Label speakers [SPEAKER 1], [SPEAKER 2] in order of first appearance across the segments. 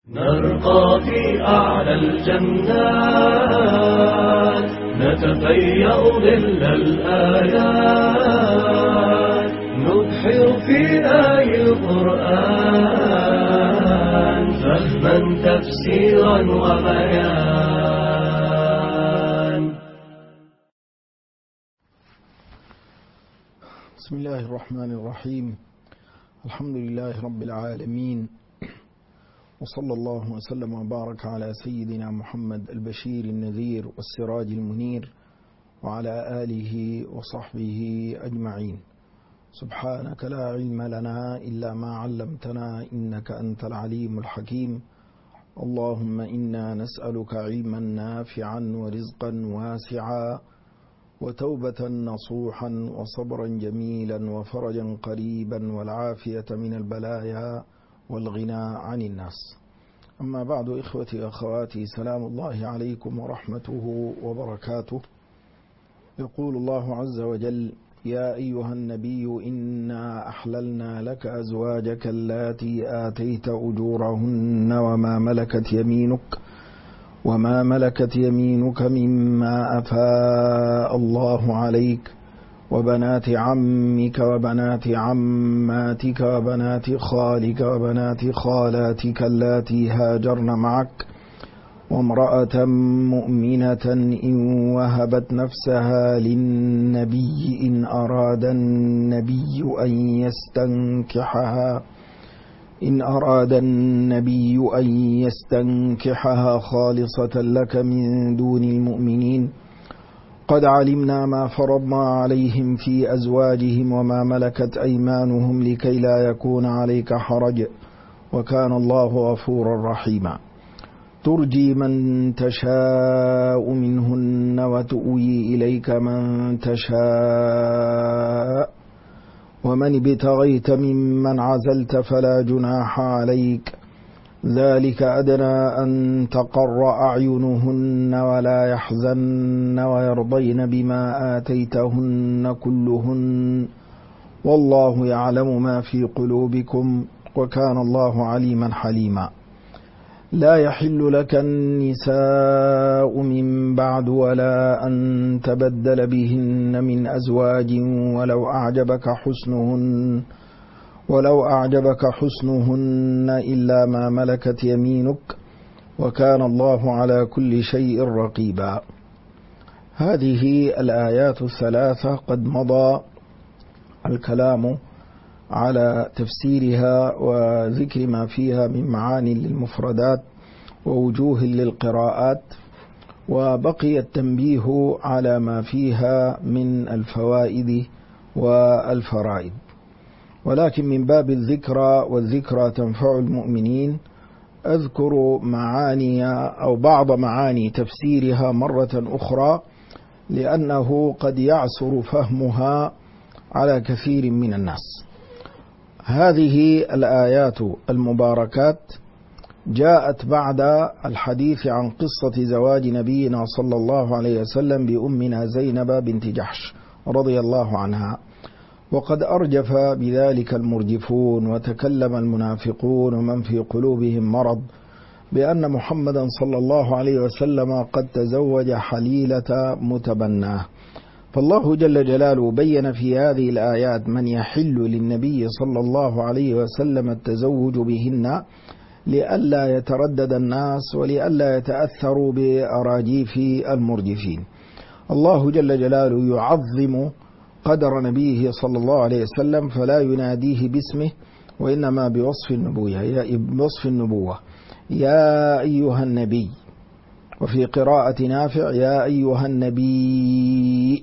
[SPEAKER 1] نرقى في أعلى الجنات، نتفيأ ظل الآيات، نبحر في آي القرآن فهما تفسيرا وبيان.
[SPEAKER 2] بسم الله الرحمن الرحيم. الحمد لله رب العالمين، وصلى الله وسلم وبارك على سيدنا محمد البشير النذير والسراج المنير وعلى آله وصحبه أجمعين. سبحانك لا علم لنا إلا ما علمتنا إنك أنت العليم الحكيم. اللهم إنا نسألك علما نافعا ورزقا واسعا وتوبة نصوحا وصبرا جميلا وفرجا قريبا والعافية من البلايا والغنى عن الناس. أما بعد، إخوتي وأخواتي، سلام الله عليكم ورحمته وبركاته. يقول الله عز وجل: يا أيها النبي إنا أحللنا لك أزواجك اللاتي آتيت أجورهن وما ملكت يمينك مما أفاء الله عليك، وبنات عمك وبنات عماتك وبنات خالك وبنات خالاتك اللاتي هاجرن معك، وامرأة مؤمنة إن وهبت نفسها للنبي إن أراد النبي أن يستنكحها خالصة لك من دون المؤمنين. قد علمنا ما فرضنا عليهم في أزواجهم وما ملكت أيمانهم لكي لا يكون عليك حرج، وكان الله غفورا رحيما. ترجي من تشاء منهن وتؤوي إليك من تشاء، ومن ابتغيت ممن عزلت فلا جناح عليك، ذلك أدنى أن تقر أعينهن ولا يحزن ويرضين بما آتيتهن كلهن، والله يعلم ما في قلوبكم وكان الله عليما حليما. لا يحل لك النساء من بعد ولا أن تبدل بهن من أزواج ولو أعجبك حسنهن إلا ما ملكت يمينك، وكان الله على كل شيء رقيبا. هذه الآيات الثلاثة قد مضى الكلام على تفسيرها وذكر ما فيها من معاني للمفردات ووجوه للقراءات، وبقي التنبيه على ما فيها من الفوائد والفرائد. ولكن من باب الذكرى والذكرى تنفع المؤمنين أذكر معاني أو بعض معاني تفسيرها مرة أخرى، لأنه قد يعسر فهمها على كثير من الناس. هذه الآيات المباركات جاءت بعد الحديث عن قصة زواج نبينا صلى الله عليه وسلم بأمنا زينب بنت جحش رضي الله عنها، وقد أرجف بذلك المرجفون وتكلم المنافقون ومن في قلوبهم مرض بأن محمدا صلى الله عليه وسلم قد تزوج حليلة متبناه. فالله جل جلاله بين في هذه الآيات من يحل للنبي صلى الله عليه وسلم التزوج بهن لئلا يتردد الناس ولئلا يتأثروا بأراجيف المرجفين. الله جل جلاله يعظم قدر نبيه صلى الله عليه وسلم فلا يناديه باسمه وإنما بوصف النبوة. يا أيها النبي، وفي قراءة نافع يا أيها النبي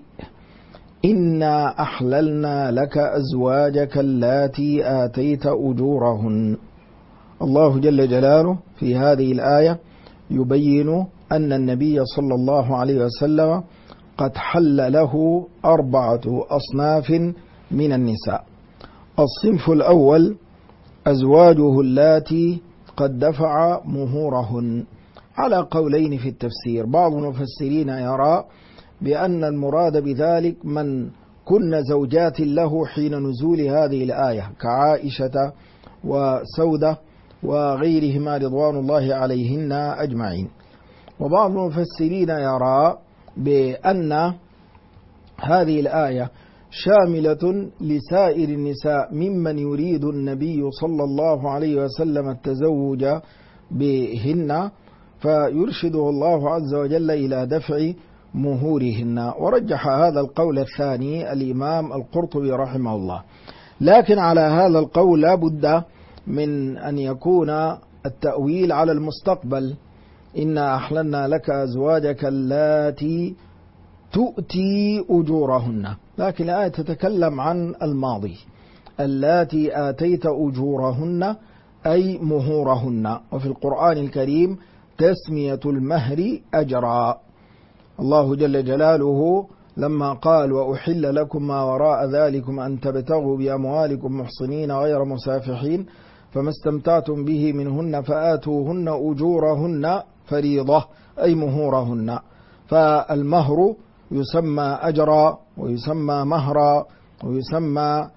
[SPEAKER 2] إنا أحللنا لك أزواجك اللاتي آتيت أجورهن. الله جل جلاله في هذه الآية يبين أن النبي صلى الله عليه وسلم قد حل له 4 أصناف من النساء. الصنف الأول أزواجه اللاتي قد دفع مهورهن، على قولين في التفسير. بعض المفسرين يرى بأن المراد بذلك من كن زوجات له حين نزول هذه الآية كعائشة وسودة وغيرهما رضوان الله عليهن أجمعين. وبعض المفسرين يرى بأن هذه الآية شاملة لسائر النساء ممن يريد النبي صلى الله عليه وسلم التزوج بهن، فيرشده الله عز وجل إلى دفع مهورهن. ورجح هذا القول الثاني الإمام القرطبي رحمه الله. لكن على هذا القول لا بد من أن يكون التأويل على المستقبل. إنا أحللنا لك أزواجك اللاتي تؤتي أجورهن، لكن الآية تتكلم عن الماضي، اللاتي آتيت أجورهن أي مهورهن. وفي القرآن الكريم تسمية المهر أجرا. الله جل جلاله لما قال وأحل لكم ما وراء ذلكم أن تبتغوا بأموالكم محصنين غير مسافحين فما استمتعتم به منهن فآتوهن أجورهن فريضة أي مهورهن. فالمهر يسمى أجرا ويسمى مهرا ويسمى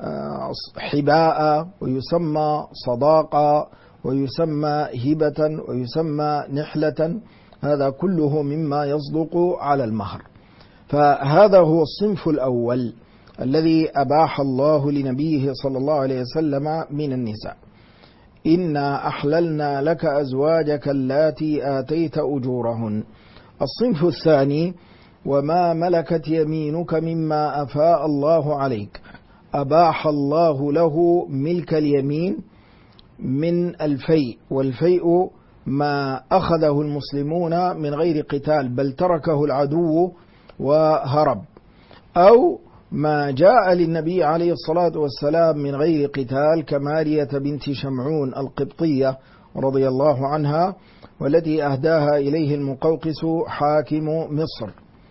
[SPEAKER 2] حباء ويسمى صداقة ويسمى هبة ويسمى نحلة، هذا كله مما يصدق على المهر. فهذا هو الصنف الأول الذي أباح الله لنبيه صلى الله عليه وسلم من النساء. إنا أحللنا لك أزواجك اللاتي آتيت أجورهن. الصنف الثاني وما ملكت يمينك مما أفاء الله عليك. أباح الله له ملك اليمين من الفيء، والفيء ما أخذه المسلمون من غير قتال بل تركه العدو وهرب، أو ما جاء للنبي عليه الصلاة والسلام من غير قتال كمارية بنت شمعون القبطية رضي الله عنها، والتي أهداها إليه المقوقس حاكم مصر.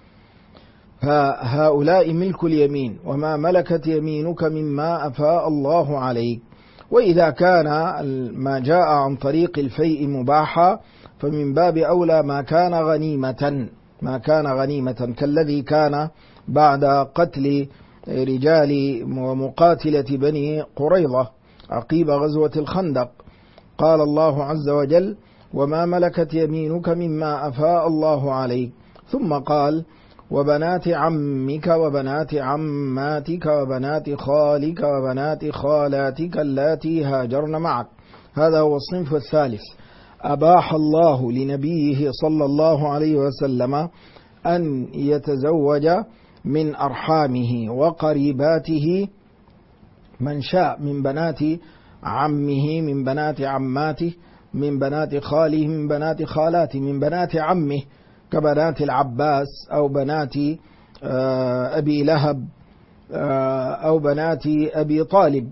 [SPEAKER 2] فهؤلاء ملك اليمين. وما ملكت يمينك مما أفاء الله عليك. وإذا كان ما جاء عن طريق الفيء مباحا فمن باب أولى ما كان غنيمة كالذي كان بعد قتل رجال ومقاتلة بني قريظة عقيب غزوة الخندق. قال الله عز وجل وما ملكت يمينك مما أفاء الله عليك، ثم قال وبنات عمك وبنات عماتك وبنات خالك وبنات خالاتك اللاتي هاجرن معك. هذا هو الصنف الثالث. أباح الله لنبيه صلى الله عليه وسلم أن يتزوج من أرحامه وقريباته من شاء من بنات عمه، من بنات عماته، من بنات خاله، من بنات خالاته، من بنات عمه كبنات العباس أو بنات أبي لهب أو بنات أبي طالب.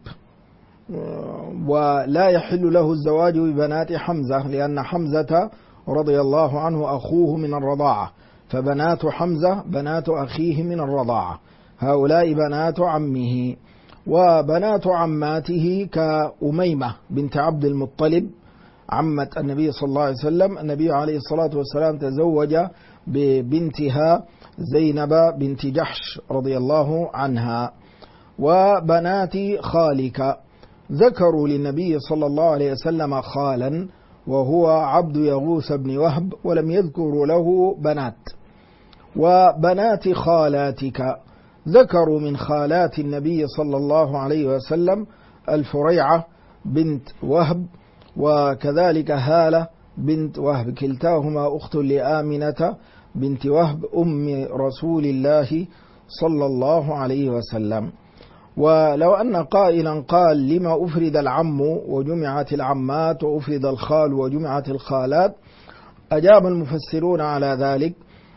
[SPEAKER 2] ولا يحل له الزواج ببنات حمزة لأن حمزة رضي الله عنه أخوه من الرضاعة، فبنات حمزة بنات أخيه من الرضاعة، هؤلاء بنات عمه. وبنات عماته كأميمة بنت عبد المطلب عمة النبي صلى الله عليه وسلم. النبي عليه الصلاة والسلام تزوج ببنتها زينب بنت جحش رضي الله عنها. وبنات خالك ذكروا للنبي صلى الله عليه وسلم خالا وهو عبد يغوث بن وهب ولم يذكروا له بنات. وبنات خالاتك ذكروا من خالات النبي صلى الله عليه وسلم الفريعة بنت وهب وكذلك هالة بنت وهب، كلتاهما أخت لآمنة بنت وهب أم رسول الله صلى الله عليه وسلم. ولو أن قائلا قال لما أفرد العم وجمعت العمات وأفرد الخال وجمعت الخالات، أجاب المفسرون على ذلك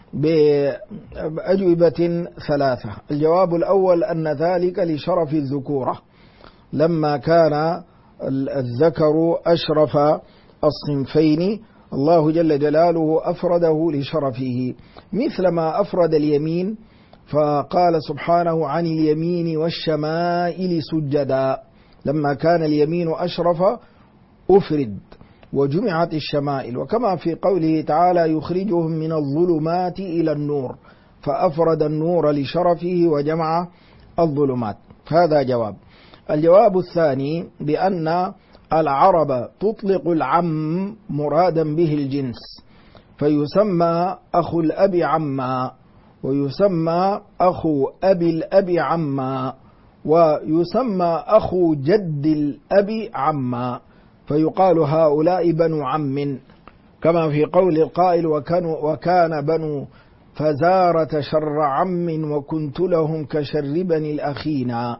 [SPEAKER 2] بأجوبة ثلاثة. الجواب الأول أن ذلك لشرف الذكورة، لما كان الذكر أشرف الصنفين الله جل جلاله أفرده لشرفه، مثل ما أفرد اليمين فقال سبحانه عن اليمين والشمائل سجدا. لما كان اليمين أشرف أفرد وجمعت الشمائل، وكما في قوله تعالى يخرجهم من الظلمات إلى النور فأفرد النور لشرفه وجمع الظلمات. هذا جواب. الجواب الثاني بأن العرب تطلق العم مرادا به الجنس، فيسمى أخو الأب عما، ويسمى أخو أبي الأب عما، ويسمى أخو جد الأب عما، فيقال هؤلاء بنو عم، كما في قول القائل وكان بنو فزارة شر عم وكنت لهم كشر بني الأخينا.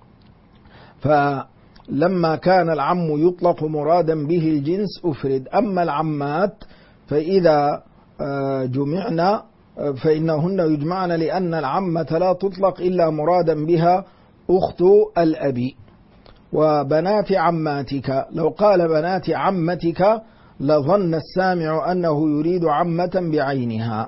[SPEAKER 2] فلما كان العم يطلق مرادا به الجنس أفرد. أما العمات فإذا جمعنا فإنهن يجمعن، لأن العمة لا تطلق إلا مرادا بها أخت الأب. وبنات عماتك، لو قال بنات عمتك لظن السامع أنه يريد عمة بعينها.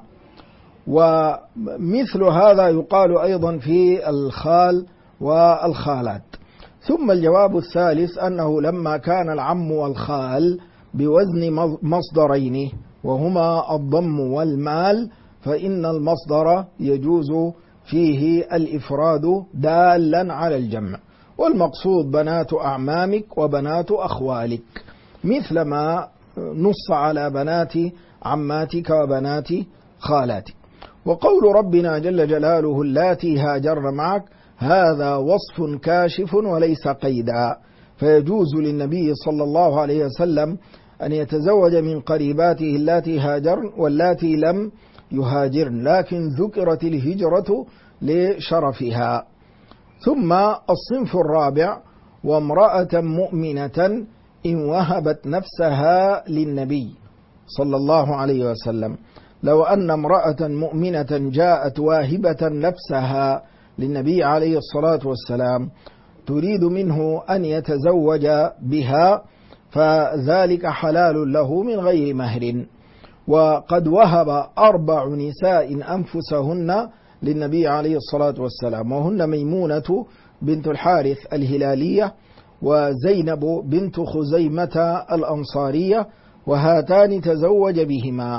[SPEAKER 2] ومثل هذا يقال أيضا في الخال والخالات. ثم الجواب الثالث أنه لما كان العم والخال بوزن مصدرين وهما الضم والمال، فإن المصدر يجوز فيه الإفراد دالا على الجمع، والمقصود بنات أعمامك وبنات أخوالك، مثل ما نص على بنات عماتك وبنات خالاتك. وقول ربنا جل جلاله اللاتي هاجرن معك هذا وصف كاشف وليس قيدا، فيجوز للنبي صلى الله عليه وسلم أن يتزوج من قريباته اللاتي هاجرن واللاتي لم يهاجرن، لكن ذكرت الهجرة لشرفها. ثم الصنف الرابع وامرأة مؤمنة إن وهبت نفسها للنبي صلى الله عليه وسلم. لو أن امرأة مؤمنة جاءت واهبة نفسها للنبي عليه الصلاة والسلام تريد منه أن يتزوج بها، فذلك حلال له من غير مهر. وقد وهب 4 نساء أنفسهن للنبي عليه الصلاة والسلام، وهن ميمونة بنت الحارث الهلالية وزينب بنت خزيمة الأنصارية، وهاتان تزوج بهما.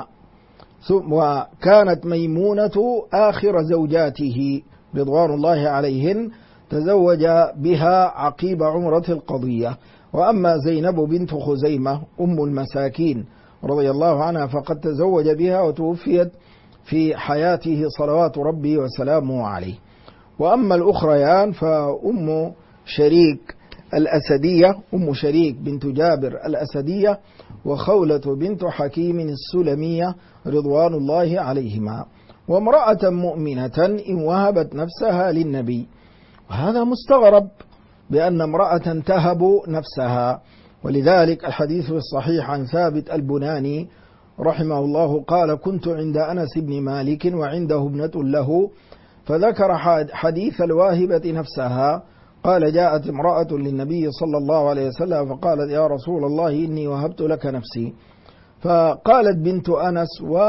[SPEAKER 2] وكانت ميمونة آخر زوجاته رضوان الله عليهن، تزوج بها عقيب عمرة القضية. وأما زينب بنت خزيمة أم المساكين رضي الله عنها فقد تزوج بها وتوفيت في حياته صلوات ربي وسلامه عليه. وأما الأخريان فأم شريك الأسدية، أم شريك بنت جابر الأسدية، وخولة بنت حكيم السلمية رضوان الله عليهما. وامرأة مؤمنة إن وهبت نفسها للنبي، وهذا مستغرب بأن امرأة تهب نفسها. ولذلك الحديث الصحيح عن ثابت البناني رحمه الله قال كنت عند أنس بن مالك وعنده ابنة له، فذكر حديث الواهبة نفسها، قال جاءت امرأة للنبي صلى الله عليه وسلم فقالت يا رسول الله إني وهبت لك نفسي، فقالت بنت أنس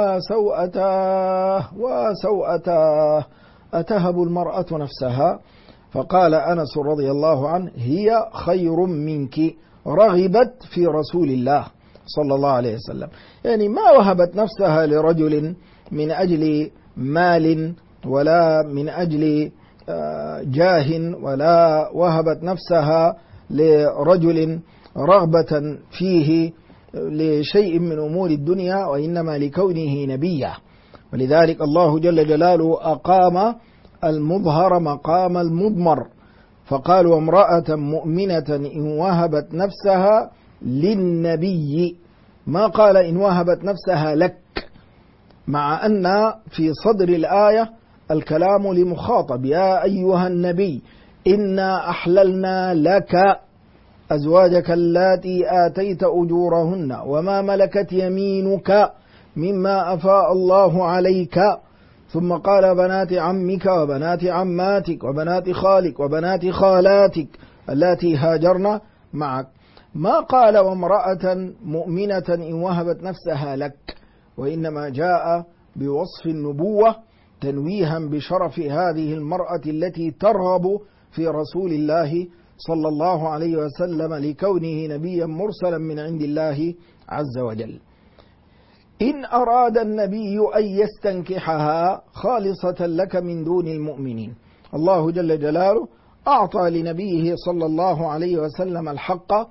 [SPEAKER 2] وسوءتاه أتهب المرأة نفسها؟ فقال أنس رضي الله عنه هي خير منك، رغبت في رسول الله صلى الله عليه وسلم. يعني ما وهبت نفسها لرجل من أجل مال ولا من أجل جاه، ولا وهبت نفسها لرجل رغبة فيه لشيء من أمور الدنيا، وإنما لكونه نبيا. ولذلك الله جل جلاله أقام المظهر مقام المضمر، فقال وامرأة مؤمنة إن وهبت نفسها للنبي، ما قال إن وهبت نفسها لك، مع أن في صدر الآية الكلام لمخاطب يا أيها النبي إنا أحللنا لك أزواجك اللاتي آتيت أجورهن وما ملكت يمينك مما أفاء الله عليك، ثم قال بنات عمك وبنات عماتك وبنات خالك وبنات خالاتك اللاتي هاجرن معك، ما قال وامرأة مؤمنة إن وهبت نفسها لك، وإنما جاء بوصف النبوة تنويها بشرف هذه المرأة التي ترغب في رسول الله صلى الله عليه وسلم لكونه نبيا مرسلا من عند الله عز وجل. إن أراد النبي أن يستنكحها خالصة لك من دون المؤمنين، الله جل جلاله أعطى لنبيه صلى الله عليه وسلم الحق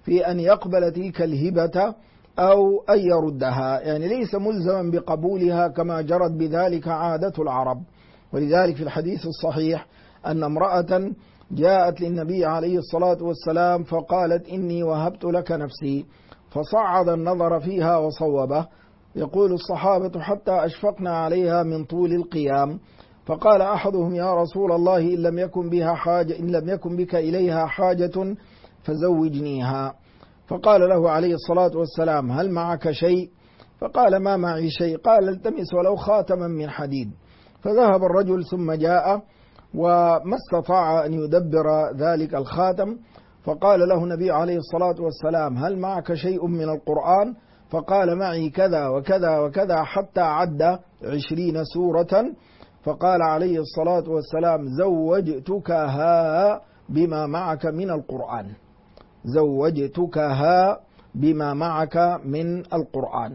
[SPEAKER 2] في أن يقبل تلك الهبة أو أن يردها، يعني ليس ملزما بقبولها كما جرت بذلك عادة العرب. ولذلك في الحديث الصحيح أن امرأة جاءت للنبي عليه الصلاة والسلام فقالت إني وهبت لك نفسي، فصعد النظر فيها وصوبه. يقول الصحابة حتى أشفقنا عليها من طول القيام، فقال أحدهم يا رسول الله إن لم يكن بك إليها حاجة فزوجنيها. فقال له عليه الصلاة والسلام هل معك شيء؟ فقال ما معي شيء. قال التمس ولو خاتما من حديد. فذهب الرجل ثم جاء وما استطاع أن يدبر ذلك الخاتم، فقال له النبي عليه الصلاة والسلام هل معك شيء من القرآن؟ فقال معي كذا وكذا وكذا حتى عد 20 سورة. فقال عليه الصلاة والسلام زوجتكها بما معك من القرآن، زوجتكها بما معك من القرآن.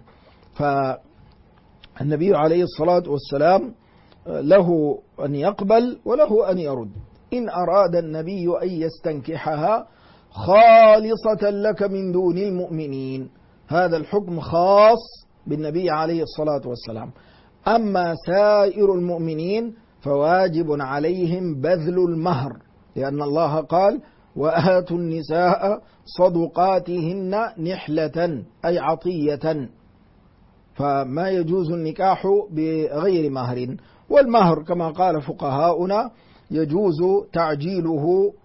[SPEAKER 2] فالنبي عليه الصلاة والسلام له أن يقبل وله أن يرد. إن أراد النبي أن يستنكحها خالصة لك من دون المؤمنين، هذا الحكم خاص بالنبي عليه الصلاة والسلام. أما سائر المؤمنين فواجب عليهم بذل المهر، لأن الله قال وآتوا النساء صدقاتهن نحلة أي عطية، فما يجوز النكاح بغير مهر. والمهر كما قال فقهاؤنا يجوز تعجيله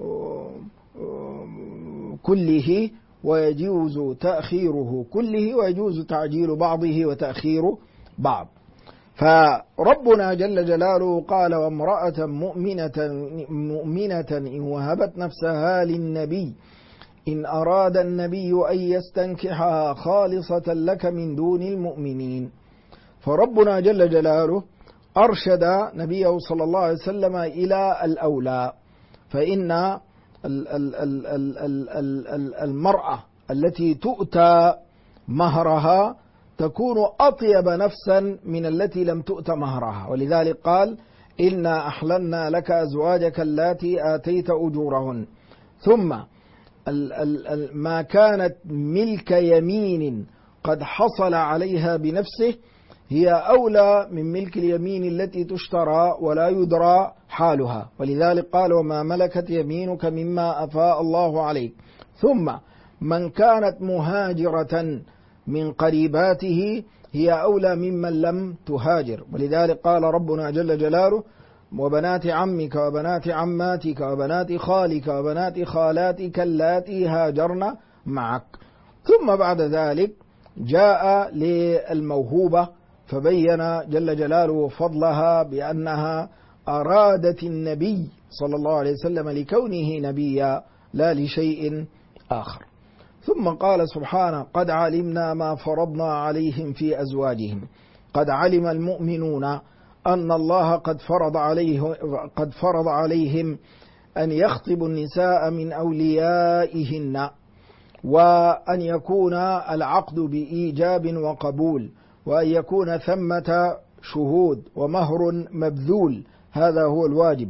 [SPEAKER 2] كله ويجوز تأخيره كله ويجوز تعجيل بعضه وتأخير بعض. فربنا جل جلاله قال وامرأة مؤمنة إن وهبت نفسها للنبي إن أراد النبي أن يستنكحها خالصة لك من دون المؤمنين. فربنا جل جلاله أرشد نبيه صلى الله عليه وسلم إلى الأولى، فإن المرأة التي تؤتى مهرها تكون أطيب نفسا من التي لم تؤت مهرها. ولذلك قال إنا أحللنا لك أزواجك اللاتي آتيت أجورهن. ثم ما كانت ملك يمين قد حصل عليها بنفسه هي أولى من ملك اليمين التي تشترى ولا يدرى حالها. ولذلك قال وما ملكت يمينك مما أفاء الله عليك. ثم من كانت مهاجرة من قريباته هي أولى ممن لم تهاجر. ولذلك قال ربنا جل جلاله وبنات عمك وبنات عماتك وبنات خالك وبنات خالاتك اللاتي هاجرن معك. ثم بعد ذلك جاء للموهوبة فبين جل جلاله فضلها بأنها أرادت النبي صلى الله عليه وسلم لكونه نبيا لا لشيء آخر. ثم قال سبحانه قد علمنا ما فرضنا عليهم في أزواجهم. قد علم المؤمنون أن الله قد فرض عليهم أن يخطبوا النساء من أوليائهن، وأن يكون العقد بإيجاب وقبول، وأن يكون ثمة شهود ومهر مبذول، هذا هو الواجب.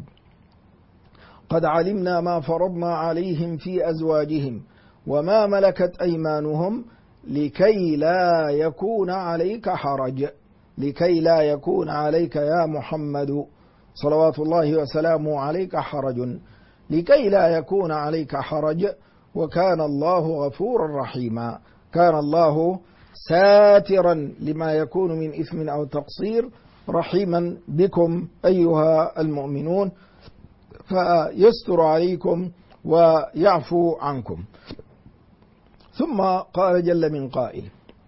[SPEAKER 2] قد علمنا ما فرضنا عليهم في أزواجهم وما ملكت أيمانهم لكي لا يكون عليك حرج، لكي لا يكون عليك يا محمد صلوات الله وسلامه عليك حرج، لكي لا يكون عليك حرج. وكان الله غفورا رحيما، كان الله ساترا لما يكون من إثم أو تقصير، رحيما بكم أيها المؤمنون، فيستر عليكم ويعفو عنكم. ثم قال جل من قائل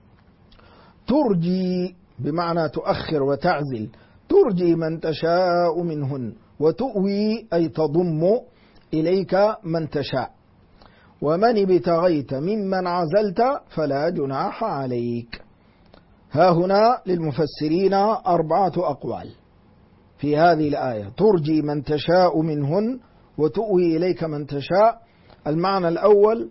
[SPEAKER 2] ترجي بمعنى تؤخر وتعزل، ترجي من تشاء منهن وتؤوي أي تضم إليك من تشاء، ومن ابتغيت ممن عزلت فلا جناح عليك. ها هنا للمفسرين 4 أقوال في هذه الآية. ترجي من تشاء منهن وتؤوي إليك من تشاء. المعنى الأول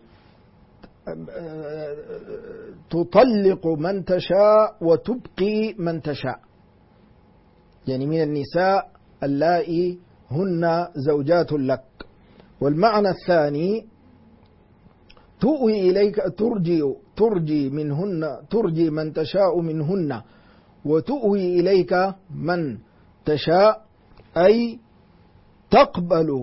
[SPEAKER 2] تطلق من تشاء وتبقي من تشاء، يعني من النساء اللائي هن زوجات لك. والمعنى الثاني تؤوي إليك ترجي منهن، ترجي من تشاء منهن وتؤوي إليك من تشاء، أي تقبل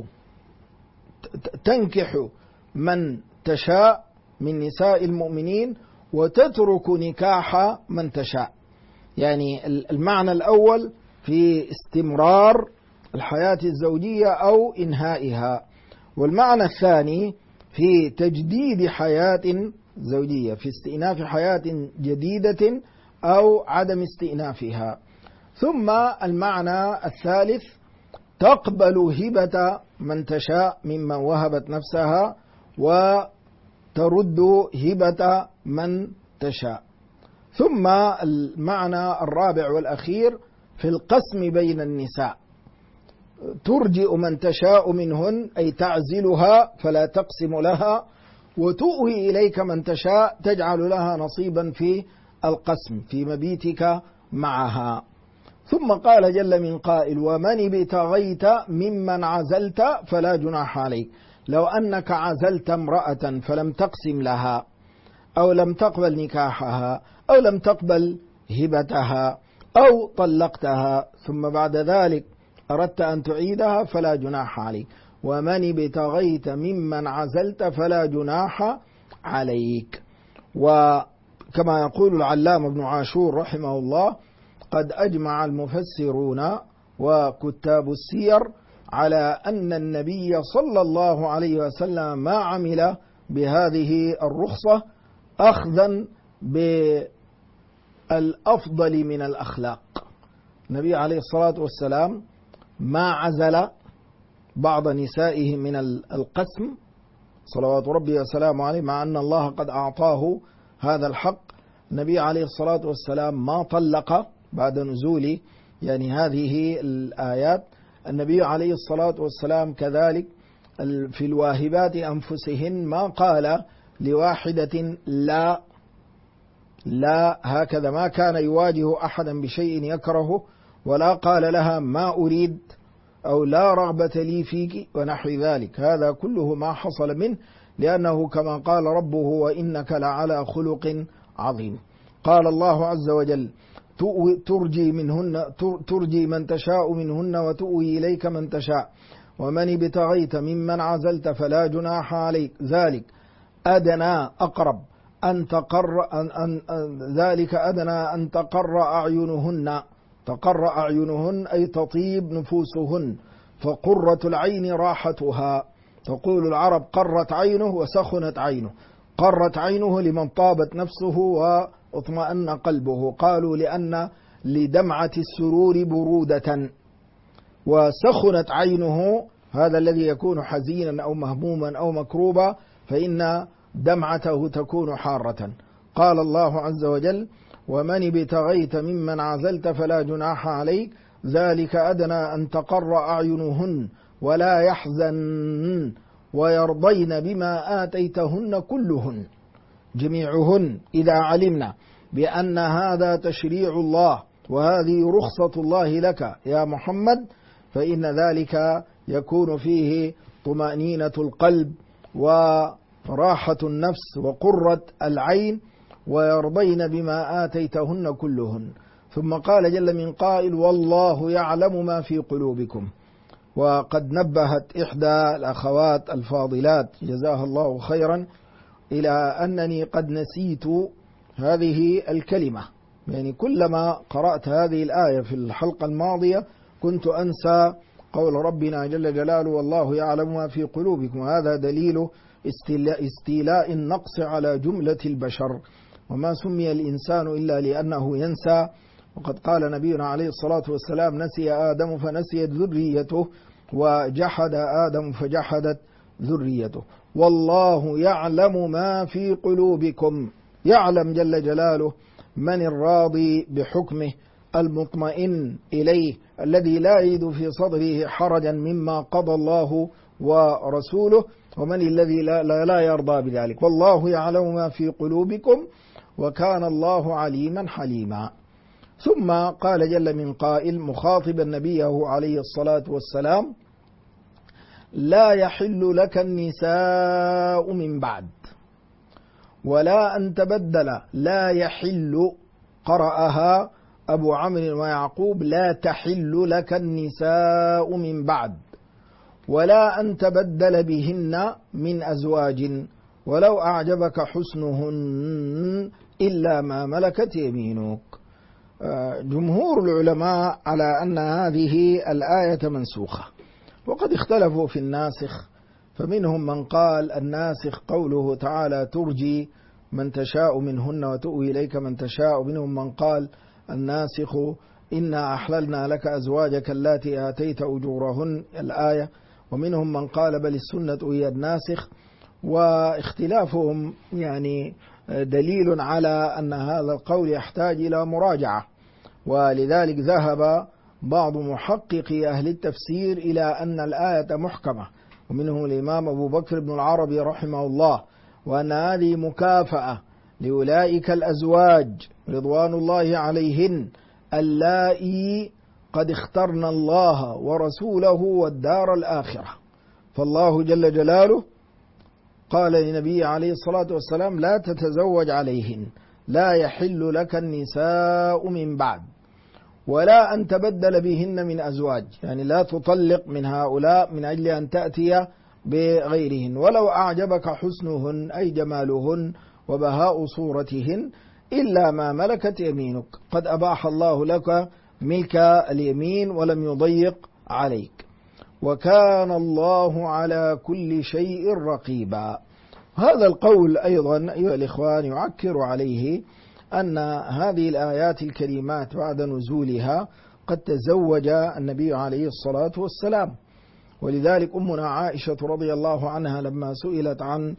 [SPEAKER 2] تنكح من تشاء من نساء المؤمنين وتترك نكاح من تشاء. يعني المعنى الأول في استمرار الحياة الزوجية أو إنهائها، والمعنى الثاني في تجديد حياة زوجية، في استئناف حياة جديدة أو عدم استئنافها. ثم المعنى الثالث تقبل هبة من تشاء ممن وهبت نفسها وترد هبة من تشاء. ثم المعنى الرابع والأخير في القسم بين النساء، ترجئ من تشاء منهن أي تعزلها فلا تقسم لها، وتؤوي إليك من تشاء تجعل لها نصيبا في القسم في مبيتك معها. ثم قال جل من قائل ومن ابتغيت ممن عزلت فلا جناح عليك. لو أنك عزلت امرأة فلم تقسم لها أو لم تقبل نكاحها أو لم تقبل هبتها أو طلقتها ثم بعد ذلك أردت أن تعيدها فلا جناح عليك. ومن ابتغيت ممن عزلت فلا جناح عليك. وكما يقول العلامة ابن عاشور رحمه الله قد أجمع المفسرون وكتاب السير على أن النبي صلى الله عليه وسلم ما عمل بهذه الرخصة أخذا بالأفضل من الأخلاق. النبي عليه الصلاة والسلام ما عزل بعض نسائه من القسم صلوات ربي وسلامه عليه، مع أن الله قد أعطاه هذا الحق. النبي عليه الصلاة والسلام ما طلق بعد نزول يعني هذه الآيات. النبي عليه الصلاة والسلام كذلك في الواهبات أنفسهن ما قال لواحدة لا هكذا، ما كان يواجه أحدا بشيء يكرهه، ولا قال لها ما أريد أو لا رغبة لي فيك ونحو ذلك. هذا كله ما حصل منه، لأنه كما قال ربه وإنك لعلى خلق عظيم. قال الله عز وجل ترجي من تشاء منهن وتؤوي إليك من تشاء ومن ابتغيت ممن عزلت فلا جناح عليك ذلك أدنى أقرب أن تقر ذلك أدنى أن تقر أعينهن أي تطيب نفوسهن، فقرة العين راحتها. تقول العرب قرت عينه وسخنت عينه. قرت عينه لمن طابت نفسه واطمأن قلبه، قالوا لأن لدمعة السرور برودة. وسخنت عينه هذا الذي يكون حزينا أو مهموما أو مكروبا، فإن دمعته تكون حارة. قال الله عز وجل ومن ابتغيت ممن عزلت فلا جناح عليك ذلك أدنى أن تقر أعينهن ولا يحزن ويرضين بما آتيتهن كلهن جميعهن إذا علمنا بأن هذا تشريع الله وهذه رخصة الله لك يا محمد، فإن ذلك يكون فيه طمأنينة القلب وراحة النفس وقرة العين، ويرضين بما آتيتهن كلهن. ثم قال جل من قائل والله يعلم ما في قلوبكم. وقد نبهت إحدى الأخوات الفاضلات جزاها الله خيرا إلى أنني قد نسيت هذه الكلمة، يعني كلما قرأت هذه الآية في الحلقة الماضية كنت أنسى قول ربنا جل جلاله والله يعلم ما في قلوبكم. هذا دليل استيلاء النقص على جملة البشر، وما سمي الإنسان إلا لأنه ينسى. وقد قال نبينا عليه الصلاة والسلام نسي آدم فنسيت ذريته وجحد آدم فجحدت ذريته. والله يعلم ما في قلوبكم، يعلم جل جلاله من الراضي بحكمه المطمئن إليه الذي لا يجد في صدره حرجا مما قضى الله ورسوله، ومن الذي لا يرضى بذلك. والله يعلم ما في قلوبكم وكان الله عليما حليما. ثم قال جل من قائل مخاطبا نبيه عليه الصلاة والسلام لا يحل لك النساء من بعد. ولا أن تبدل لا يحل، قرأها أبو عمرو ويعقوب لا تحل لك النساء من بعد، ولا أن تبدل بهن من أزواج ولو أعجبك حسنهن إلا ما ملكت يمينك. جمهور العلماء على أن هذه الآية منسوخة، وقد اختلفوا في الناسخ، فمنهم من قال الناسخ قوله تعالى ترجي من تشاء منهن وتؤوي إليك من تشاء، ومنهم من قال الناسخ إنا أحللنا لك أزواجك اللاتي آتيت أجورهن الآية، ومنهم من قال بل السنة هي الناسخ. واختلافهم يعني دليل على أن هذا القول يحتاج إلى مراجعة، ولذلك ذهب بعض محققي أهل التفسير إلى أن الآية محكمة، ومنهم الإمام أبو بكر بن العربي رحمه الله، وأن هذه مكافأة لأولئك الأزواج رضوان الله عليهن اللائي قد اخترن الله ورسوله والدار الآخرة. فالله جل جلاله قال لنبي عليه الصلاة والسلام لا تتزوج عليهن، لا يحل لك النساء من بعد، ولا أن تبدل بهن من أزواج، يعني لا تطلق من هؤلاء من أجل أن تأتي بغيرهن، ولو أعجبك حسنهن أي جمالهن وبهاء صورتهن إلا ما ملكت يمينك، قد أباح الله لك ملك اليمين ولم يضيق عليك، وكان الله على كل شيء رقيبا. هذا القول أيضا أيها الإخوان يعكر عليه أن هذه الآيات الكريمات بعد نزولها قد تزوج النبي عليه الصلاة والسلام، ولذلك أمنا عائشة رضي الله عنها لما سئلت عن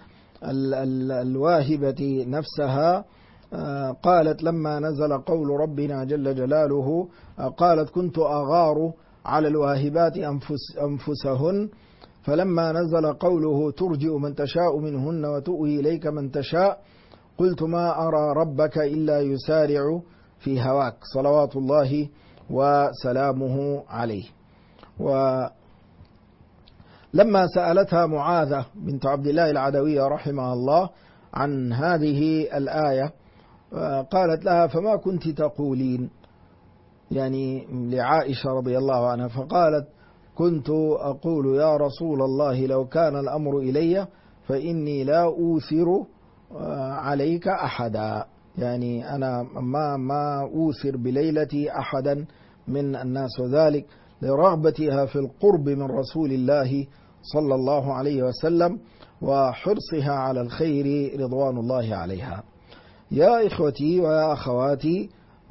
[SPEAKER 2] الواهبة نفسها قالت لما نزل قول ربنا جل جلاله قالت كنت أغار على الواهبات أنفسهن، فلما نزل قوله ترجئ من تشاء منهن وتؤوي إليك من تشاء قلت ما أرى ربك إلا يسارع في هواك صلوات الله وسلامه عليه. ولما سألتها معاذة بنت عبد الله العدوية رحمها الله عن هذه الآية قالت لها فما كنت تقولين، يعني لعائشة رضي الله عنها، فقالت كنت أقول يا رسول الله لو كان الأمر إلي فإني لا أوثر عليك أحدا، يعني أنا ما أوثر بليلتي أحدا من الناس، وذلك لرغبتها في القرب من رسول الله صلى الله عليه وسلم وحرصها على الخير رضوان الله عليها. يا إخوتي ويا أخواتي،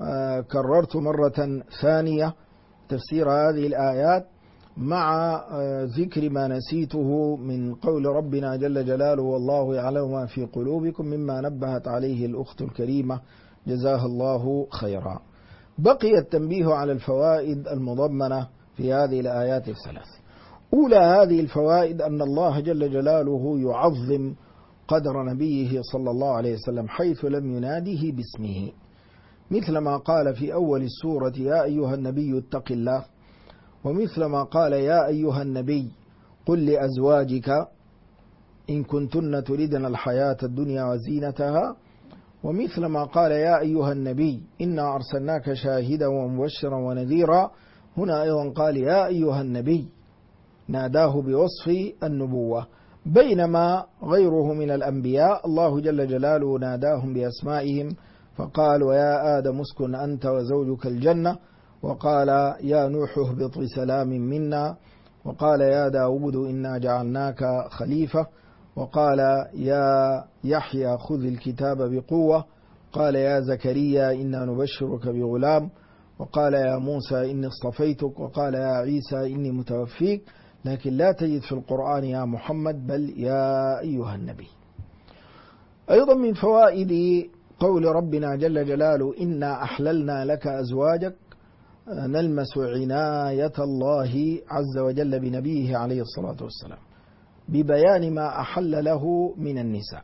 [SPEAKER 2] كررت مرة ثانية تفسير هذه الآيات مع ذكر ما نسيته من قول ربنا جل جلاله والله يعلم ما في قلوبكم مما نبهت عليه الأخت الكريمة جزاها الله خيرا. بقي التنبيه على الفوائد المضمنة في هذه الآيات الثلاث. أولى هذه الفوائد أن الله جل جلاله يعظم قدر نبيه صلى الله عليه وسلم حيث لم يناده باسمه، مثل ما قال في أول السورة يا أيها النبي اتق الله، ومثل ما قال يا أيها النبي قل لأزواجك إن كنتن تريدن الحياة الدنيا وزينتها، ومثل ما قال يا أيها النبي إنا أرسلناك شاهدا ومبشرا ونذيرا، هنا أيضا قال يا أيها النبي ناداه بوصف النبوة، بينما غيره من الأنبياء الله جل جلاله ناداهم بأسمائهم فقال ويا آدم اسكن أنت وزوجك الجنة، وقال يا نوح اهبط بسلام منا، وقال يا داود إنا جعلناك خليفة، وقال يا يحيى خذ الكتاب بقوة، قال يا زكريا إنا نبشرك بغلام، وقال يا موسى إني اصطفيتك، وقال يا عيسى إني متوفيك، لكن لا تجد في القرآن يا محمد بل يا أيها النبي. أيضا من فوائد قول ربنا جل جلاله إنا أحللنا لك أزواجك نلمس عناية الله عز وجل بنبيه عليه الصلاة والسلام ببيان ما أحل له من النساء.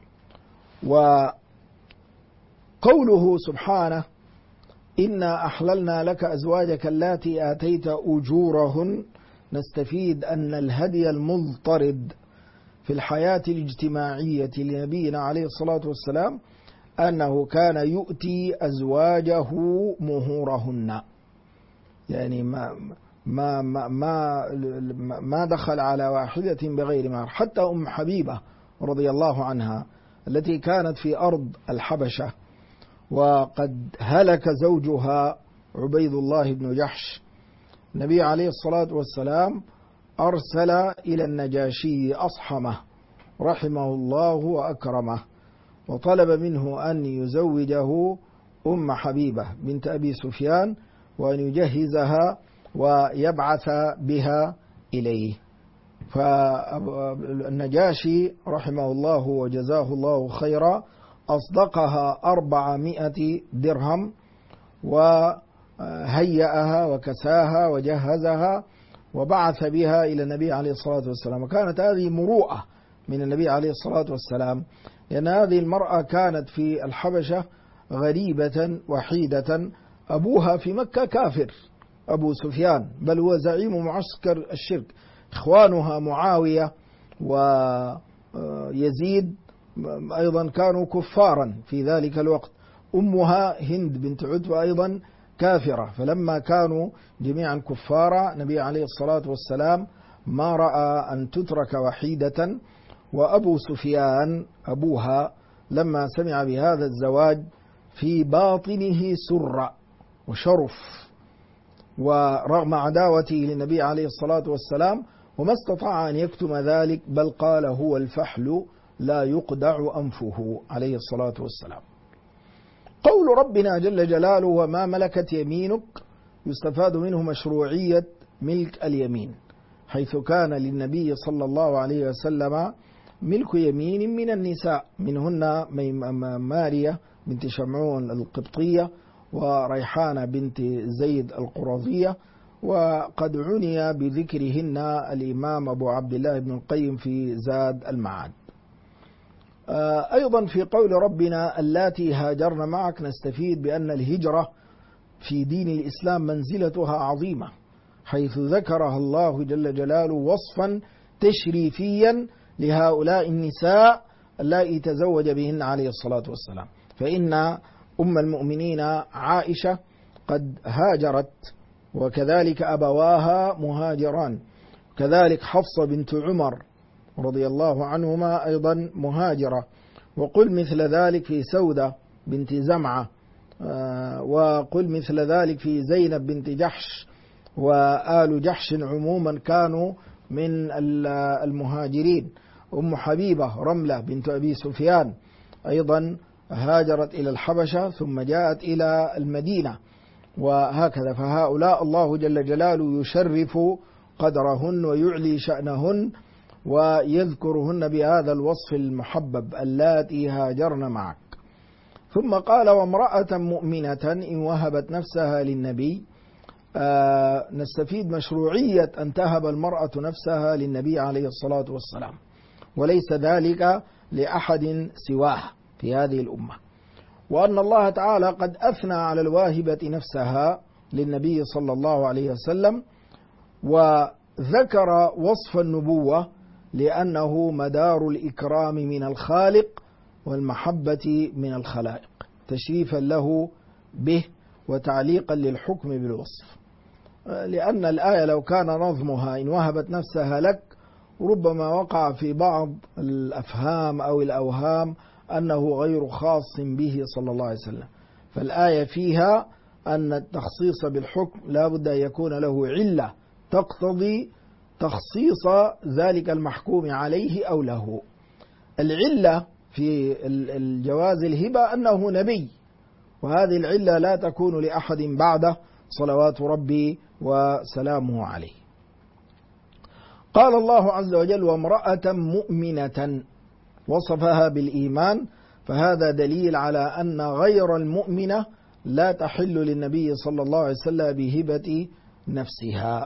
[SPEAKER 2] وقوله سبحانه إنا أحللنا لك أزواجك اللاتي آتيت أجورهن، نستفيد أن الهدي المضطرد في الحياة الاجتماعية لنبينا عليه الصلاة والسلام أنه كان يؤتي أزواجه مهورهن، يعني ما دخل على واحدة بغير مهر، حتى أم حبيبة رضي الله عنها التي كانت في أرض الحبشة وقد هلك زوجها عبيد الله بن جحش، النبي عليه الصلاة والسلام أرسل إلى النجاشي أصحمه رحمه الله وأكرمه، وطلب منه أن يزوجه أم حبيبة بنت أبي سفيان وأن يجهزها ويبعث بها إليه. فالنجاشي رحمه الله وجزاه الله خيرا أصدقها 400 درهم وهيأها وكساها وجهزها وبعث بها إلى النبي عليه الصلاة والسلام. وكانت هذه مروءة من النبي عليه الصلاة والسلام، لأن هذه المرأة كانت في الحبشة غريبة وحيدة، أبوها في مكة كافر أبو سفيان، بل هو زعيم معسكر الشرك، إخوانها معاوية ويزيد أيضا كانوا كفارا في ذلك الوقت، أمها هند بنت عتبة أيضا كافرة، فلما كانوا جميعا كفارا النبي عليه الصلاة والسلام ما رأى أن تترك وحيدة. وأبو سفيان أبوها لما سمع بهذا الزواج في باطنه سر وشرف، ورغم عداوته للنبي عليه الصلاة والسلام وما استطاع أن يكتم ذلك، بل قال هو الفحل لا يقدع أنفه عليه الصلاة والسلام. قول ربنا جل جلاله وما ملكت يمينك يستفاد منه مشروعية ملك اليمين، حيث كان للنبي صلى الله عليه وسلم ملك يمين من النساء، منهن مارية بنت شمعون القبطية وريحانة بنت زيد القرظية، وقد عني بذكرهن الإمام أبو عبد الله بن القيم في زاد المعاد. أيضا في قول ربنا اللاتي هاجرن معك نستفيد بأن الهجرة في دين الإسلام منزلتها عظيمة، حيث ذكرها الله جل جلاله وصفا تشريفيا لهؤلاء النساء اللائي تزوج بهن عليه الصلاة والسلام. فإن أم المؤمنين عائشة قد هاجرت، وكذلك أبواها مهاجران، كذلك حفصة بنت عمر رضي الله عنهما أيضا مهاجرة، وقل مثل ذلك في سودة بنت زمعة، وقل مثل ذلك في زينب بنت جحش، وآل جحش عموما كانوا من المهاجرين. أم حبيبة رملة بنت أبي سفيان أيضا هاجرت إلى الحبشة ثم جاءت إلى المدينة، وهكذا. فهؤلاء الله جل جلاله يشرف قدرهن ويعلي شأنهن ويذكرهن بهذا الوصف المحبب اللاتي هاجرن معك. ثم قال وامرأة مؤمنة إن وهبت نفسها للنبي. نستفيد مشروعية أن تهب المرأة نفسها للنبي عليه الصلاة والسلام، وليس ذلك لأحد سواه في هذه الأمة، وأن الله تعالى قد أثنى على الواهبة نفسها للنبي صلى الله عليه وسلم، وذكر وصف النبوة لأنه مدار الإكرام من الخالق والمحبة من الخلائق، تشريفا له به وتعليقا للحكم بالوصف. لأن الآية لو كان نظمها إن وهبت نفسها لك ربما وقع في بعض الأفهام أو الأوهام أنه غير خاص به صلى الله عليه وسلم، فالآية فيها أن التخصيص بالحكم لا بد أن يكون له علة تقتضي تخصيص ذلك المحكوم عليه أو له. العلة في الجواز الهبة أنه نبي، وهذه العلة لا تكون لأحد بعده صلوات ربي وسلامه عليه. قال الله عز وجل وامرأة مؤمنة وصفها بالإيمان، فهذا دليل على أن غير المؤمنة لا تحل للنبي صلى الله عليه وسلم بهبة نفسها،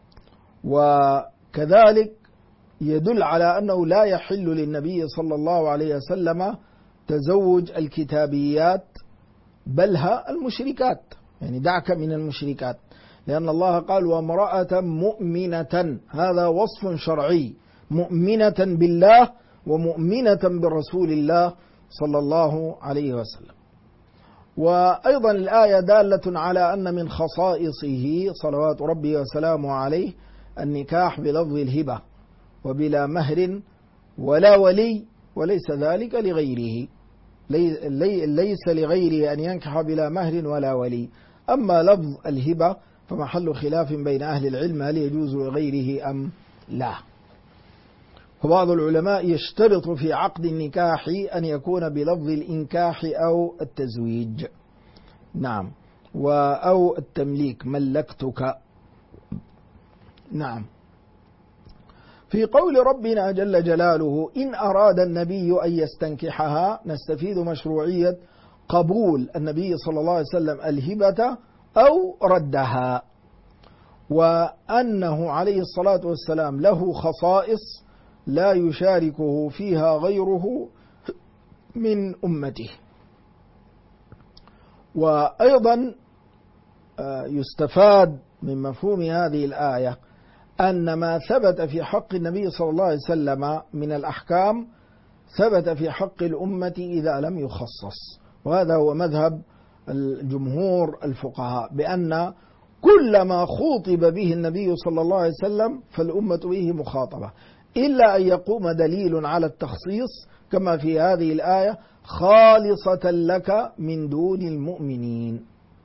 [SPEAKER 2] وكذلك يدل على أنه لا يحل للنبي صلى الله عليه وسلم تزوج الكتابيات بلها المشركات، يعني دعك من المشركات، لأن الله قال وامرأة مؤمنة، هذا وصف شرعي مؤمنة بالله ومؤمنة برسول الله صلى الله عليه وسلم. وأيضا الآية دالة على أن من خصائصه صلوات ربي وسلامه عليه النكاح بلفظ الهبة وبلا مهر ولا ولي، وليس ذلك لغيره، ليس لغيره أن ينكح بلا مهر ولا ولي. أما لفظ الهبة فمحل خلاف بين أهل العلم هل يجوز لغيره أم لا. وبعض العلماء يشترط في عقد النكاح أن يكون بلفظ الإنكاح أو التزويج، نعم، أو التمليك، ملكتك، نعم. في قول ربنا جل جلاله إن أراد النبي أن يستنكحها، نستفيد مشروعية قبول النبي صلى الله عليه وسلم الهبة أو ردها، وأنه عليه الصلاة والسلام له خصائص لا يشاركه فيها غيره من أمته. وأيضا يستفاد من مفهوم هذه الآية أن ما ثبت في حق النبي صلى الله عليه وسلم من الأحكام ثبت في حق الأمة إذا لم يخصص، وهذا هو مذهب الجمهور الفقهاء، بأن كل ما خوطب به النبي صلى الله عليه وسلم فالأمة به مخاطبة، إلا أن يقوم دليل على التخصيص كما في هذه الآية خالصة لك من دون المؤمنين.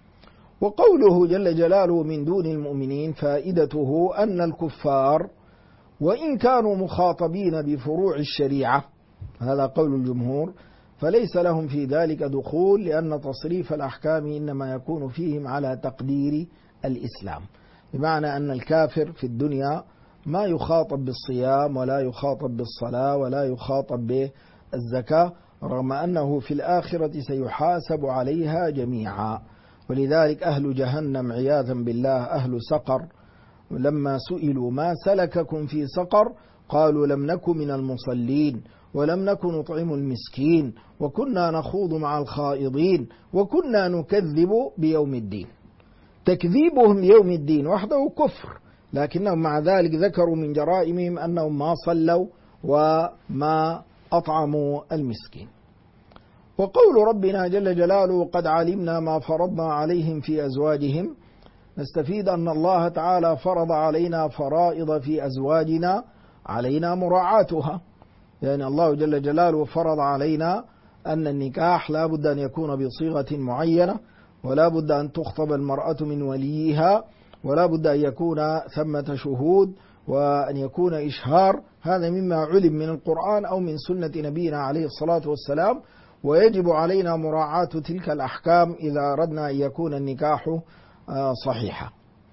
[SPEAKER 2] وقوله جل جلاله من دون المؤمنين فائدته أن الكفار وإن كانوا مخاطبين بفروع الشريعة، هذا قول الجمهور، فليس لهم في ذلك دخول، لأن تصريف الأحكام إنما يكون فيهم على تقدير الإسلام، بمعنى أن الكافر في الدنيا ما يخاطب بالصيام ولا يخاطب بالصلاة ولا يخاطب بالزكاة، رغم أنه في الآخرة سيحاسب عليها جميعا. ولذلك أهل جهنم عياذا بالله أهل سقر لما سئلوا ما سلككم في سقر قالوا لم نكن من المصلين ولم نكن نطعم المسكين وكنا نخوض مع الخائضين وكنا نكذب بيوم الدين. تكذيبهم يوم الدين وحده كفر، لكنهم مع ذلك ذكروا من جرائمهم أنهم ما صلوا وما أطعموا المسكين. وقول ربنا جل جلاله قد علمنا ما فرضنا عليهم في أزواجهم، نستفيد أن الله تعالى فرض علينا فرائض في أزواجنا علينا مراعاتها، يعني الله جل جلاله فرض علينا أن النكاح لا بد أن يكون بصيغة معينة، ولا بد أن تخطب المرأة من وليها، ولا بد أن يكون ثمة شهود، وأن يكون إشهار. هذا مما علم من القرآن أو من سنة نبينا عليه الصلاة والسلام، ويجب علينا مراعاة تلك الأحكام إذا أردنا أن يكون النكاح صحيحا.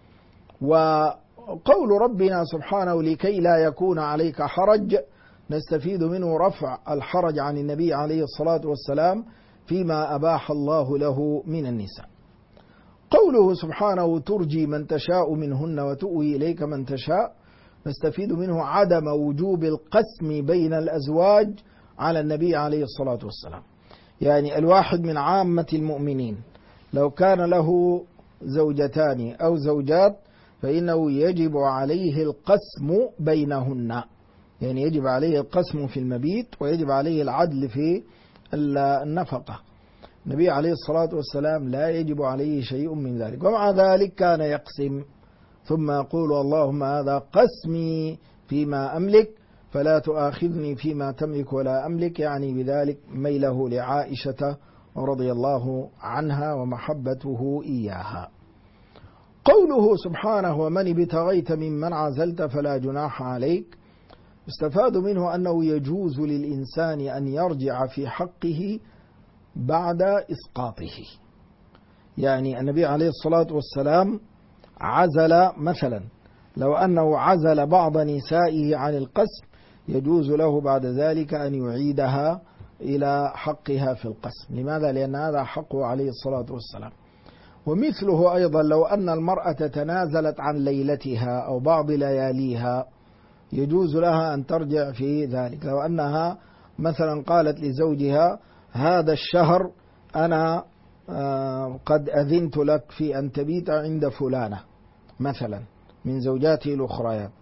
[SPEAKER 2] وقول ربنا سبحانه لكي لا يكون عليك حرج، نستفيد منه رفع الحرج عن النبي عليه الصلاة والسلام فيما أباح الله له من النساء. قوله سبحانه ترجي من تشاء منهن وتؤوي إليك من تشاء، نستفيد منه عدم وجوب القسم بين الأزواج على النبي عليه الصلاة والسلام. يعني الواحد من عامة المؤمنين لو كان له زوجتان أو زوجات فإنه يجب عليه القسم بينهن، يعني يجب عليه القسم في المبيت ويجب عليه العدل في النفقة. النبي عليه الصلاة والسلام لا يجب عليه شيء من ذلك، ومع ذلك كان يقسم ثم يقول اللهم هذا قسمي فيما أملك فلا تؤاخذني فيما تملك ولا أملك، يعني بذلك ميله لعائشة رضي الله عنها ومحبته إياها. قوله سبحانه ومن ابتغيت ممن عزلت فلا جناح عليك، استفاد منه أنه يجوز للإنسان أن يرجع في حقه بعد إسقاطه. يعني النبي عليه الصلاة والسلام عزل مثلا، لو أنه عزل بعض نسائه عن القسم يجوز له بعد ذلك أن يعيدها إلى حقها في القسم. لماذا؟ لأن هذا حقه عليه الصلاة والسلام. ومثله أيضا لو أن المرأة تنازلت عن ليلتها أو بعض لياليها يجوز لها أن ترجع في ذلك. لو أنها مثلا قالت لزوجها هذا الشهر أنا قد أذنت لك في أن تبيت عند فلانة مثلا من زوجاته الأخريات،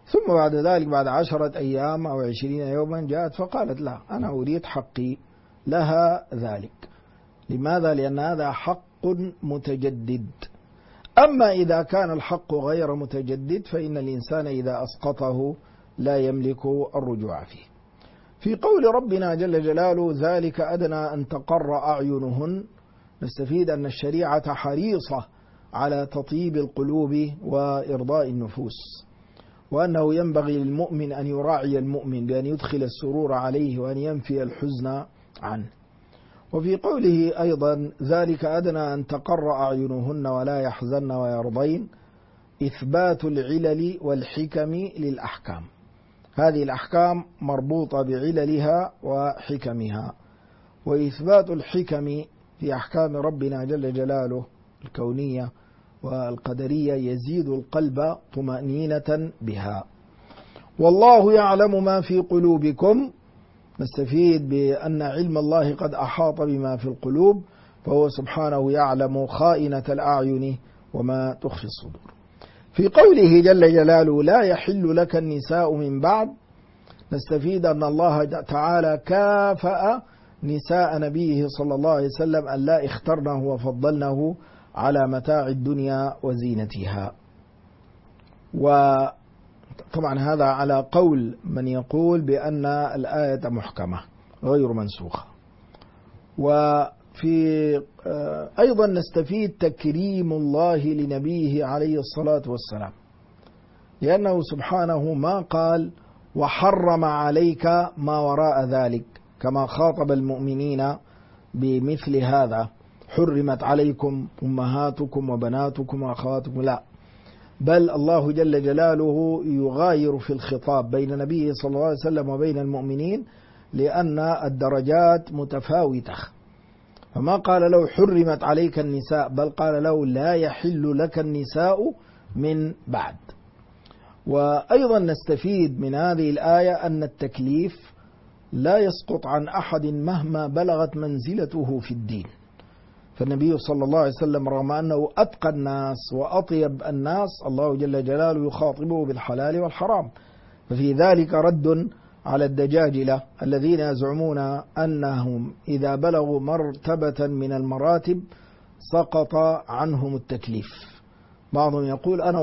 [SPEAKER 2] ثم بعد ذلك بعد 10 أيام أو 20 يوما جاءت فقالت لا، أنا أريد حقي لها ذلك. لماذا؟ لأن هذا حق متجدد. أما إذا كان الحق غير متجدد فإن الإنسان إذا أسقطه لا يملك الرجوع فيه. في قول ربنا جل جلاله ذلك أدنى أن تقر أعينهن، نستفيد أن الشريعة حريصة على تطيب القلوب وإرضاء النفوس، وأنه ينبغي للمؤمن أن يراعي المؤمن بأن يدخل السرور عليه وأن ينفي الحزن عنه. وفي قوله أيضا ذلك أدنى أن تقر أعينهن ولا يحزن ويرضين، إثبات العلل والحكم للأحكام. هذه الأحكام مربوطة بعللها وحكمها، وإثبات الحكم في أحكام ربنا جل جلاله الكونية والقدرية يزيد القلب طمأنينة بها. والله يعلم ما في قلوبكم، نستفيد بأن علم الله قد أحاط بما في القلوب، فهو سبحانه يعلم خائنة الأعين وما تخفي الصدور. في قوله جل جلاله لا يحل لك النساء من بعد، نستفيد أن الله تعالى كافأ نساء نبيه صلى الله عليه وسلم أن لا اخترنه وفضلنه على متاع الدنيا وزينتها. وطبعا هذا على قول من يقول بأن الآية محكمة غير منسوخة. وفي أيضا نستفيد تكريم الله لنبيه عليه الصلاة والسلام، لأنه سبحانه ما قال وحرم عليك ما وراء ذلك كما خاطب المؤمنين بمثل هذا، حرمت عليكم أمهاتكم وبناتكم وأخواتكم، لا، بل الله جل جلاله يغاير في الخطاب بين نبيه صلى الله عليه وسلم وبين المؤمنين لأن الدرجات متفاوتة، فما قال له حرمت عليك النساء، بل قال له لا يحل لك النساء من بعد. وأيضا نستفيد من هذه الآية أن التكليف لا يسقط عن أحد مهما بلغت منزلته في الدين، فالنبي صلى الله عليه وسلم رغم أنه أتقى الناس وأطيب الناس الله جل جلاله يخاطبه بالحلال والحرام، ففي ذلك رد على الدجاجلة الذين يزعمون أنهم إذا بلغوا مرتبة من المراتب سقط عنهم التكليف. بعضهم يقول أنا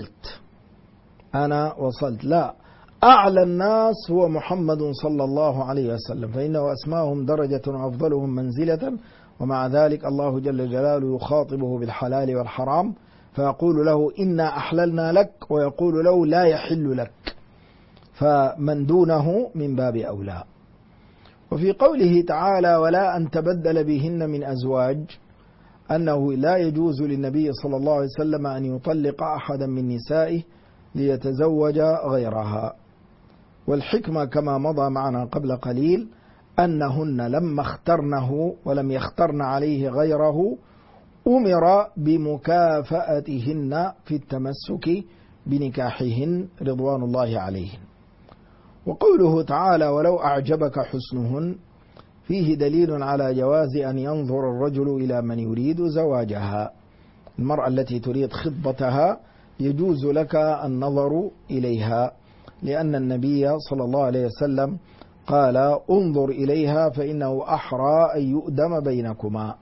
[SPEAKER 2] وصلت، لا، أعلى الناس هو محمد صلى الله عليه وسلم، فإنه أسماهم درجة وأفضلهم منزلة، ومع ذلك الله جل جلاله يخاطبه بالحلال والحرام فيقول له إنا أحللنا لك، ويقول له لا يحل لك، فمن دونه من باب أولى. وفي قوله تعالى ولا أن تبدل بهن من أزواج، أنه لا يجوز للنبي صلى الله عليه وسلم أن يطلق أحدا من نسائه ليتزوج غيرها. والحكمة كما مضى معنا قبل قليل أنهن لما اخترنه ولم يخترن عليه غيره أمر بمكافأتهن في التمسك بنكاحهن رضوان الله عليهن. وقوله تعالى ولو أعجبك حسنهن فيه دليل على جواز أن ينظر الرجل إلى من يريد زواجها. المرأة التي تريد خطبتها يجوز لك النظر إليها، لأن النبي صلى الله عليه وسلم قال انظر إليها فإنه أحرى أن يؤدم بينكما.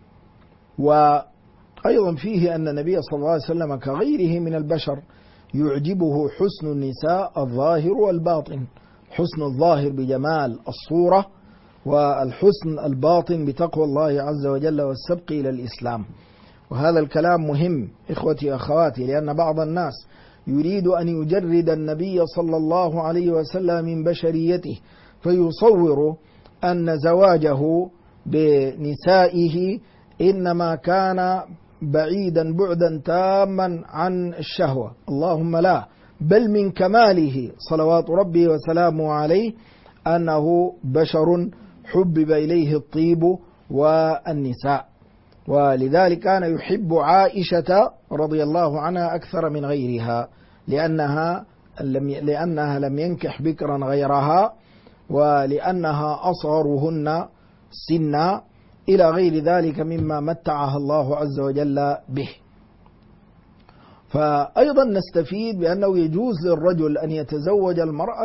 [SPEAKER 2] وأيضا فيه أن النبي صلى الله عليه وسلم كغيره من البشر يعجبه حسن النساء الظاهر والباطن، حسن الظاهر بجمال الصورة، والحسن الباطن بتقوى الله عز وجل والسبق إلى الإسلام. وهذا الكلام مهم إخوتي أخواتي، لأن بعض الناس يريد أن يجرد النبي صلى الله عليه وسلم من بشريته، فيصور أن زواجه بنسائه إنما كان بعيدا بعدا تاما عن الشهوة، اللهم لا، بل من كماله صلوات ربي وسلامه عليه أنه بشر حبب إليه الطيب والنساء، ولذلك كان يحب عائشة رضي الله عنها أكثر من غيرها، لأنها لم ينكح بكرا غيرها، ولأنها أصغرهن سنا، إلى غير ذلك مما متعها الله عز وجل به. فأيضا نستفيد بأنه يجوز للرجل أن يتزوج المرأة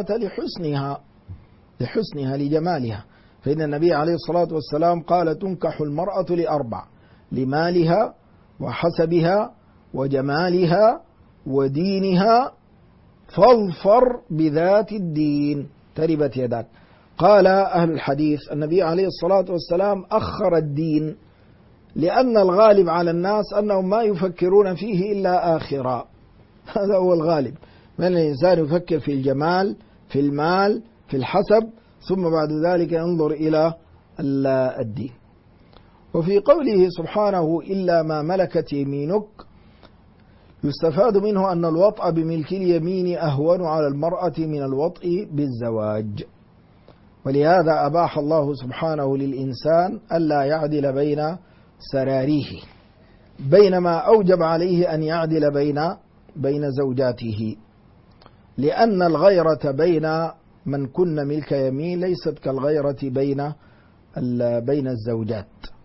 [SPEAKER 2] لحسنها لجمالها، فإن النبي عليه الصلاة والسلام قال تنكح المرأة لأربع: لمالها وحسبها وجمالها ودينها، فاظفر بذات الدين تربت يداك. قال أهل الحديث النبي عليه الصلاة والسلام أخر الدين، لأن الغالب على الناس أنهم ما يفكرون فيه إلا آخرا، هذا هو الغالب، من الإنسان يفكر في الجمال، في المال، في الحسب، ثم بعد ذلك ينظر إلى الدين. وفي قوله سبحانه إلا ما ملكت يمينك، يستفاد منه أن الوطأ بملك اليمين أهون على المرأة من الوطء بالزواج، ولهذا أباح الله سبحانه للإنسان ألا يعدل بين سراريه، بينما أوجب عليه أن يعدل بين زوجاته، لأن الغيرة بين من كن ملك يمين ليست كالغيرة بين الزوجات.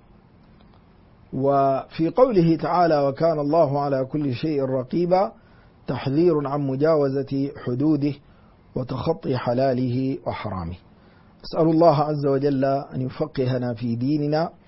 [SPEAKER 2] وفي قوله تعالى وكان الله على كل شيء رقيبا، تحذير عن مجاوزة حدوده وتخطي حلاله وحرامه. أسأل الله عز وجل أن يفقهنا في ديننا